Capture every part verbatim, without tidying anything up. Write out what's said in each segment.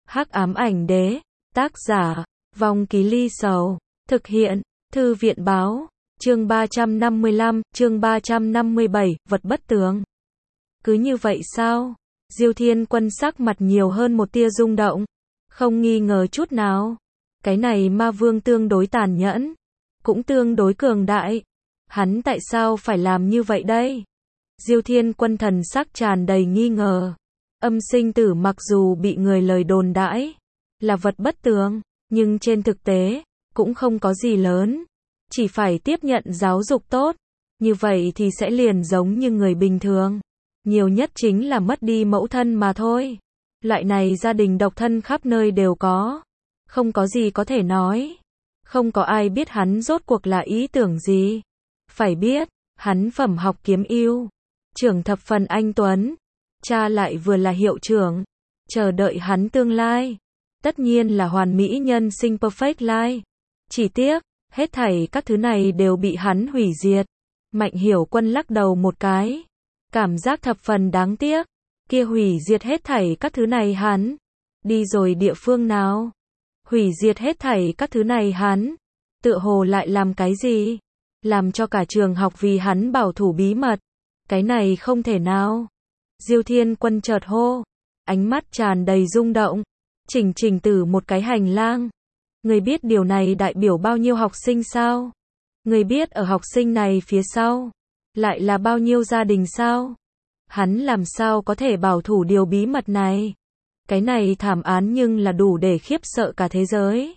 Hắc ám ảnh đế, tác giả, Vong Ký Ly Sầu, thực hiện, Thư viện báo, chương ba trăm năm mươi lăm, chương ba trăm năm mươi bảy, vật bất tường. Cứ như vậy sao? Diêu Thiên Quân sắc mặt nhiều hơn một tia rung động, không nghi ngờ chút nào. Cái này ma vương tương đối tàn nhẫn, cũng tương đối cường đại. Hắn tại sao phải làm như vậy đây? Diêu Thiên Quân thần sắc tràn đầy nghi ngờ. Âm sinh tử mặc dù bị người lời đồn đãi là vật bất tường, nhưng trên thực tế cũng không có gì lớn, chỉ phải tiếp nhận giáo dục tốt, như vậy thì sẽ liền giống như người bình thường, nhiều nhất chính là mất đi mẫu thân mà thôi. Loại này gia đình độc thân khắp nơi đều có, không có gì có thể nói, không có ai biết hắn rốt cuộc là ý tưởng gì. Phải biết, hắn phẩm học kiếm ưu, trưởng thập phần anh tuấn, cha lại vừa là hiệu trưởng, chờ đợi hắn tương lai, tất nhiên là hoàn mỹ nhân sinh perfect life. Chỉ tiếc, hết thảy các thứ này đều bị hắn hủy diệt. Mạnh Hiểu Quân lắc đầu một cái, cảm giác thập phần đáng tiếc, kia hủy diệt hết thảy các thứ này hắn, đi rồi địa phương nào? Hủy diệt hết thảy các thứ này hắn, tựa hồ lại làm cái gì? Làm cho cả trường học vì hắn bảo thủ bí mật, cái này không thể nào. Diêu Thiên Quân chợt hô, ánh mắt tràn đầy rung động, chỉnh chỉnh từ một cái hành lang. Người biết điều này đại biểu bao nhiêu học sinh sao? Người biết ở học sinh này phía sau, lại là bao nhiêu gia đình sao? Hắn làm sao có thể bảo thủ điều bí mật này? Cái này thảm án nhưng là đủ để khiếp sợ cả thế giới.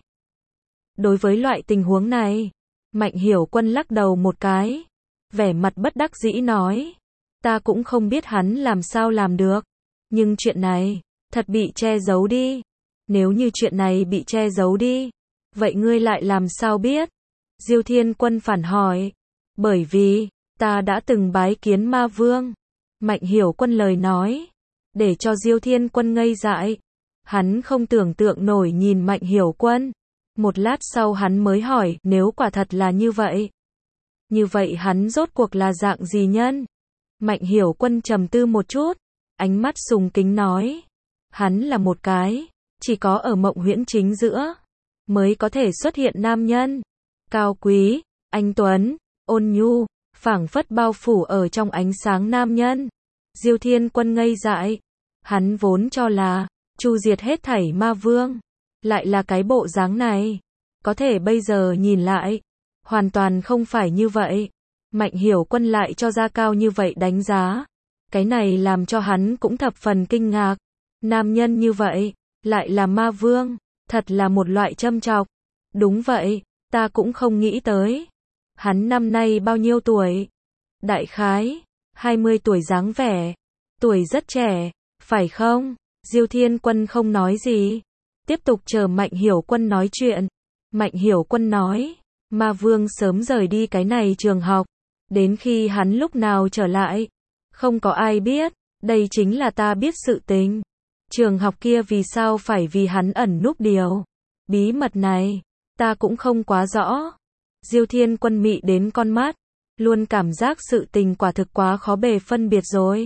Đối với loại tình huống này, Mạnh Hiểu Quân lắc đầu một cái, vẻ mặt bất đắc dĩ nói, ta cũng không biết hắn làm sao làm được, nhưng chuyện này, thật bị che giấu đi. Nếu như chuyện này bị che giấu đi, vậy ngươi lại làm sao biết? Diêu Thiên Quân phản hỏi, bởi vì, ta đã từng bái kiến ma vương. Mạnh Hiểu Quân lời nói, để cho Diêu Thiên Quân ngây dại. Hắn không tưởng tượng nổi nhìn Mạnh Hiểu Quân. Một lát sau hắn mới hỏi, nếu quả thật là như vậy, như vậy hắn rốt cuộc là dạng gì nhân? Mạnh Hiểu Quân trầm tư một chút, ánh mắt sùng kính nói, hắn là một cái, chỉ có ở mộng huyễn chính giữa, mới có thể xuất hiện nam nhân, cao quý, anh tuấn, ôn nhu, phảng phất bao phủ ở trong ánh sáng nam nhân. Diêu Thiên Quân ngây dại, hắn vốn cho là, chu diệt hết thảy ma vương, lại là cái bộ dáng này, có thể bây giờ nhìn lại, hoàn toàn không phải như vậy. Mạnh Hiểu Quân lại cho ra cao như vậy đánh giá, cái này làm cho hắn cũng thập phần kinh ngạc. Nam nhân như vậy, lại là ma vương, thật là một loại châm chọc. Đúng vậy, ta cũng không nghĩ tới. Hắn năm nay bao nhiêu tuổi? Đại khái, hai mươi tuổi dáng vẻ, tuổi rất trẻ, phải không? Diêu Thiên Quân không nói gì, tiếp tục chờ Mạnh Hiểu Quân nói chuyện. Mạnh Hiểu Quân nói, ma vương sớm rời đi cái này trường học, đến khi hắn lúc nào trở lại, không có ai biết, đây chính là ta biết sự tình. Trường học kia vì sao phải vì hắn ẩn núp điều bí mật này, ta cũng không quá rõ. Diêu Thiên Quân mị đến con mắt, luôn cảm giác sự tình quả thực quá khó bề phân biệt rồi.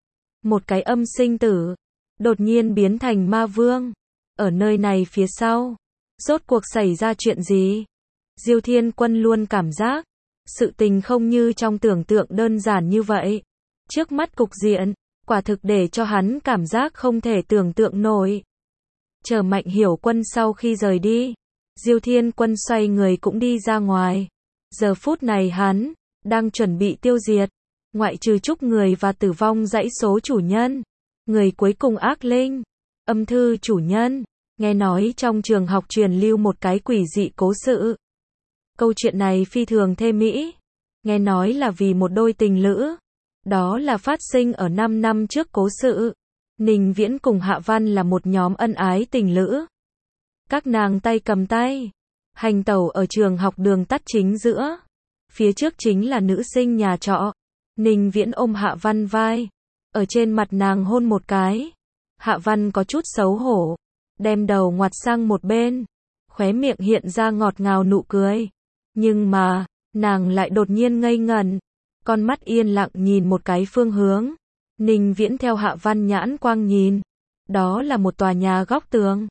Một cái âm sinh tử, đột nhiên biến thành ma vương, ở nơi này phía sau, rốt cuộc xảy ra chuyện gì? Diêu Thiên Quân luôn cảm giác, sự tình không như trong tưởng tượng đơn giản như vậy. Trước mắt cục diện, quả thực để cho hắn cảm giác không thể tưởng tượng nổi. Chờ Mạnh Hiểu Quân sau khi rời đi, Diêu Thiên Quân xoay người cũng đi ra ngoài. Giờ phút này hắn đang chuẩn bị tiêu diệt, ngoại trừ chúc người và tử vong dãy số chủ nhân, người cuối cùng ác linh, âm thư chủ nhân. Nghe nói trong trường học truyền lưu một cái quỷ dị cố sự. Câu chuyện này phi thường thê mỹ, nghe nói là vì một đôi tình lữ. Đó là phát sinh ở năm năm trước cố sự. Ninh Viễn cùng Hạ Văn là một nhóm ân ái tình lữ. Các nàng tay cầm tay, hành tẩu ở trường học đường tắt chính giữa. Phía trước chính là nữ sinh nhà trọ. Ninh Viễn ôm Hạ Văn vai, ở trên mặt nàng hôn một cái. Hạ Văn có chút xấu hổ, đem đầu ngoặt sang một bên, khóe miệng hiện ra ngọt ngào nụ cười. Nhưng mà, nàng lại đột nhiên ngây ngẩn, con mắt yên lặng nhìn một cái phương hướng. Ninh Viễn theo Hạ Văn nhãn quang nhìn, đó là một tòa nhà góc tường.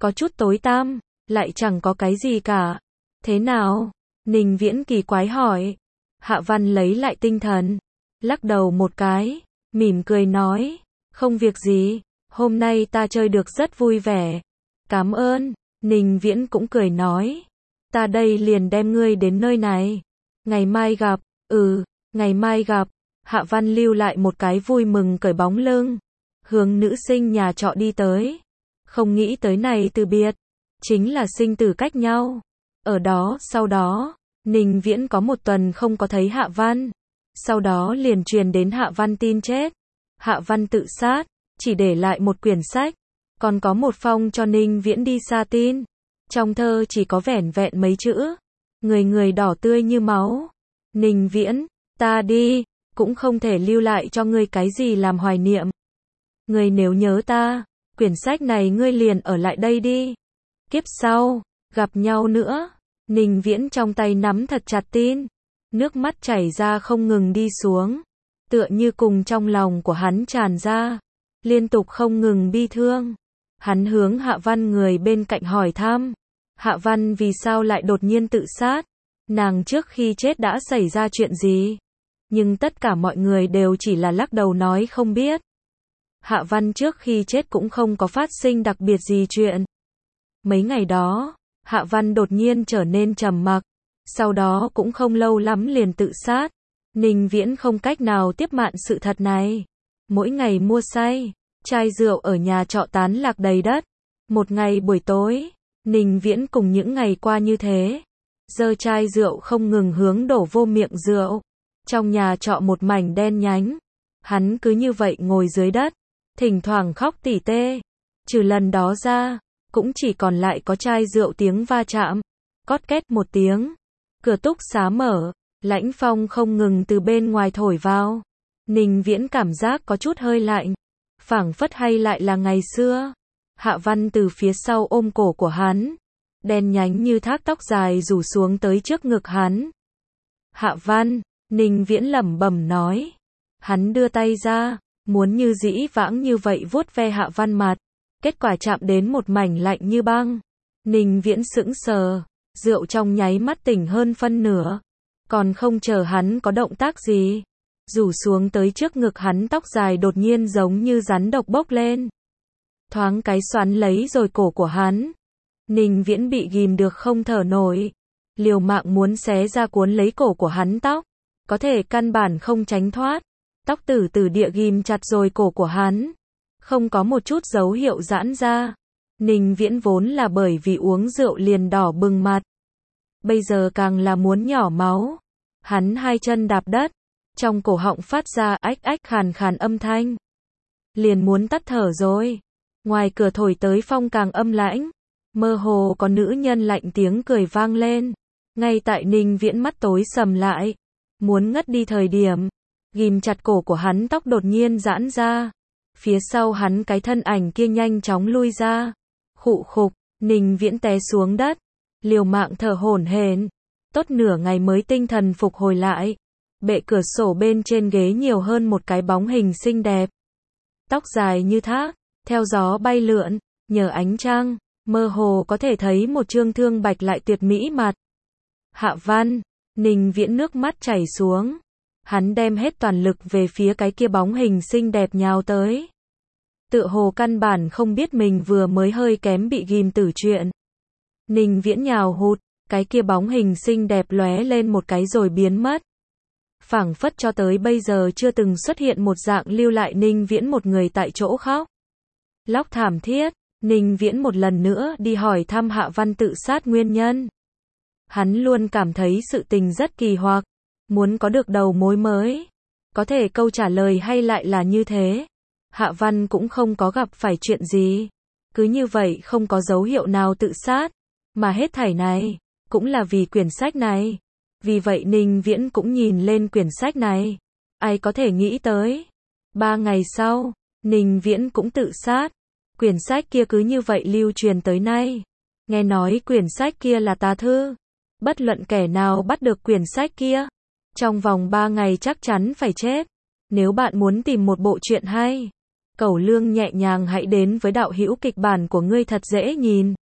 có chút tối tăm, lại chẳng có cái gì cả. Thế nào? Ninh Viễn kỳ quái hỏi. Hạ Văn lấy lại tinh thần, lắc đầu một cái, mỉm cười nói, không việc gì, hôm nay ta chơi được rất vui vẻ. Cảm ơn. Ninh Viễn cũng cười nói, ta đây liền đem ngươi đến nơi này. Ngày mai gặp. Ừ, ngày mai gặp. Hạ Văn lưu lại một cái vui mừng cởi bóng lưng, hướng nữ sinh nhà trọ đi tới. Không nghĩ tới này từ biệt, chính là sinh tử cách nhau. Ở đó, sau đó, Ninh Viễn có một tuần không có thấy Hạ Văn. Sau đó liền truyền đến Hạ Văn tin chết. Hạ Văn tự sát, chỉ để lại một quyển sách, còn có một phong cho Ninh Viễn đi xa tin. Trong thơ chỉ có vẻn vẹn mấy chữ, người người đỏ tươi như máu. Ninh Viễn, ta đi, cũng không thể lưu lại cho ngươi cái gì làm hoài niệm. Ngươi nếu nhớ ta, quyển sách này ngươi liền ở lại đây đi. Kiếp sau, gặp nhau nữa. Ninh Viễn trong tay nắm thật chặt tin, nước mắt chảy ra không ngừng đi xuống, tựa như cùng trong lòng của hắn tràn ra, liên tục không ngừng bi thương. Hắn hướng Hạ Văn người bên cạnh hỏi thăm, Hạ Văn vì sao lại đột nhiên tự sát, nàng trước khi chết đã xảy ra chuyện gì, nhưng tất cả mọi người đều chỉ là lắc đầu nói không biết. Hạ Văn trước khi chết cũng không có phát sinh đặc biệt gì chuyện. Mấy ngày đó, Hạ Văn đột nhiên trở nên trầm mặc, sau đó cũng không lâu lắm liền tự sát. Ninh Viễn không cách nào tiếp mạn sự thật này. Mỗi ngày mua say, chai rượu ở nhà trọ tán lạc đầy đất. Một ngày buổi tối, Ninh Viễn cùng những ngày qua như thế, giơ chai rượu không ngừng hướng đổ vô miệng rượu. Trong nhà trọ một mảnh đen nhánh, hắn cứ như vậy ngồi dưới đất, thỉnh thoảng khóc tỉ tê. Trừ lần đó ra, cũng chỉ còn lại có chai rượu tiếng va chạm, cót két một tiếng. Cửa túc xá mở, lãnh phong không ngừng từ bên ngoài thổi vào. Ninh Viễn cảm giác có chút hơi lạnh, phảng phất hay lại là ngày xưa. Hạ Văn từ phía sau ôm cổ của hắn, đen nhánh như thác tóc dài rủ xuống tới trước ngực hắn. Hạ Văn, Ninh Viễn lẩm bẩm nói. Hắn đưa tay ra, muốn như dĩ vãng như vậy vuốt ve Hạ Văn mặt, kết quả chạm đến một mảnh lạnh như băng. Ninh Viễn sững sờ, rượu trong nháy mắt tỉnh hơn phân nửa, còn không chờ hắn có động tác gì, rủ xuống tới trước ngực hắn tóc dài đột nhiên giống như rắn độc bốc lên, thoáng cái xoắn lấy rồi cổ của hắn. Ninh Viễn bị ghim được không thở nổi, liều mạng muốn xé ra cuốn lấy cổ của hắn tóc, có thể căn bản không tránh thoát, tóc từ từ địa ghim chặt rồi cổ của hắn, không có một chút dấu hiệu giãn ra. Ninh Viễn vốn là bởi vì uống rượu liền đỏ bừng mặt, bây giờ càng là muốn nhỏ máu. Hắn hai chân đạp đất, trong cổ họng phát ra ách ách khàn khàn âm thanh, liền muốn tắt thở rồi. Ngoài cửa thổi tới phong càng âm lãnh, mơ hồ có nữ nhân lạnh tiếng cười vang lên. Ngay tại Ninh Viễn mắt tối sầm lại, muốn ngất đi thời điểm, ghim chặt cổ của hắn tóc đột nhiên giãn ra, phía sau hắn cái thân ảnh kia nhanh chóng lui ra. Khụ khục, Ninh Viễn té xuống đất, liều mạng thở hổn hển, tốt nửa ngày mới tinh thần phục hồi lại. Bệ cửa sổ bên trên ghế nhiều hơn một cái bóng hình xinh đẹp, tóc dài như thác, theo gió bay lượn, nhờ ánh trăng, mơ hồ có thể thấy một trương thương bạch lại tuyệt mỹ mặt. Hạ Văn, Ninh Viễn nước mắt chảy xuống, hắn đem hết toàn lực về phía cái kia bóng hình xinh đẹp nhào tới. Tựa hồ căn bản không biết mình vừa mới hơi kém bị ghim tử chuyện. Ninh Viễn nhào hụt, cái kia bóng hình xinh đẹp lóe lên một cái rồi biến mất. Phảng phất cho tới bây giờ chưa từng xuất hiện một dạng, lưu lại Ninh Viễn một người tại chỗ khóc lóc thảm thiết. Ninh Viễn một lần nữa đi hỏi thăm Hạ Văn tự sát nguyên nhân. Hắn luôn cảm thấy sự tình rất kỳ hoặc, muốn có được đầu mối mới, có thể câu trả lời hay lại là như thế. Hạ Văn cũng không có gặp phải chuyện gì, cứ như vậy không có dấu hiệu nào tự sát, mà hết thảy này cũng là vì quyển sách này. Vì vậy Ninh Viễn cũng nhìn lên quyển sách này. Ai có thể nghĩ tới, ba ngày sau, Ninh Viễn cũng tự sát. Quyển sách kia cứ như vậy lưu truyền tới nay. Nghe nói quyển sách kia là tà thư, bất luận kẻ nào bắt được quyển sách kia, trong vòng ba ngày chắc chắn phải chết. Nếu bạn muốn tìm một bộ truyện hay, Cẩu Lương nhẹ nhàng hãy đến với đạo hữu kịch bản của ngươi thật dễ nhìn.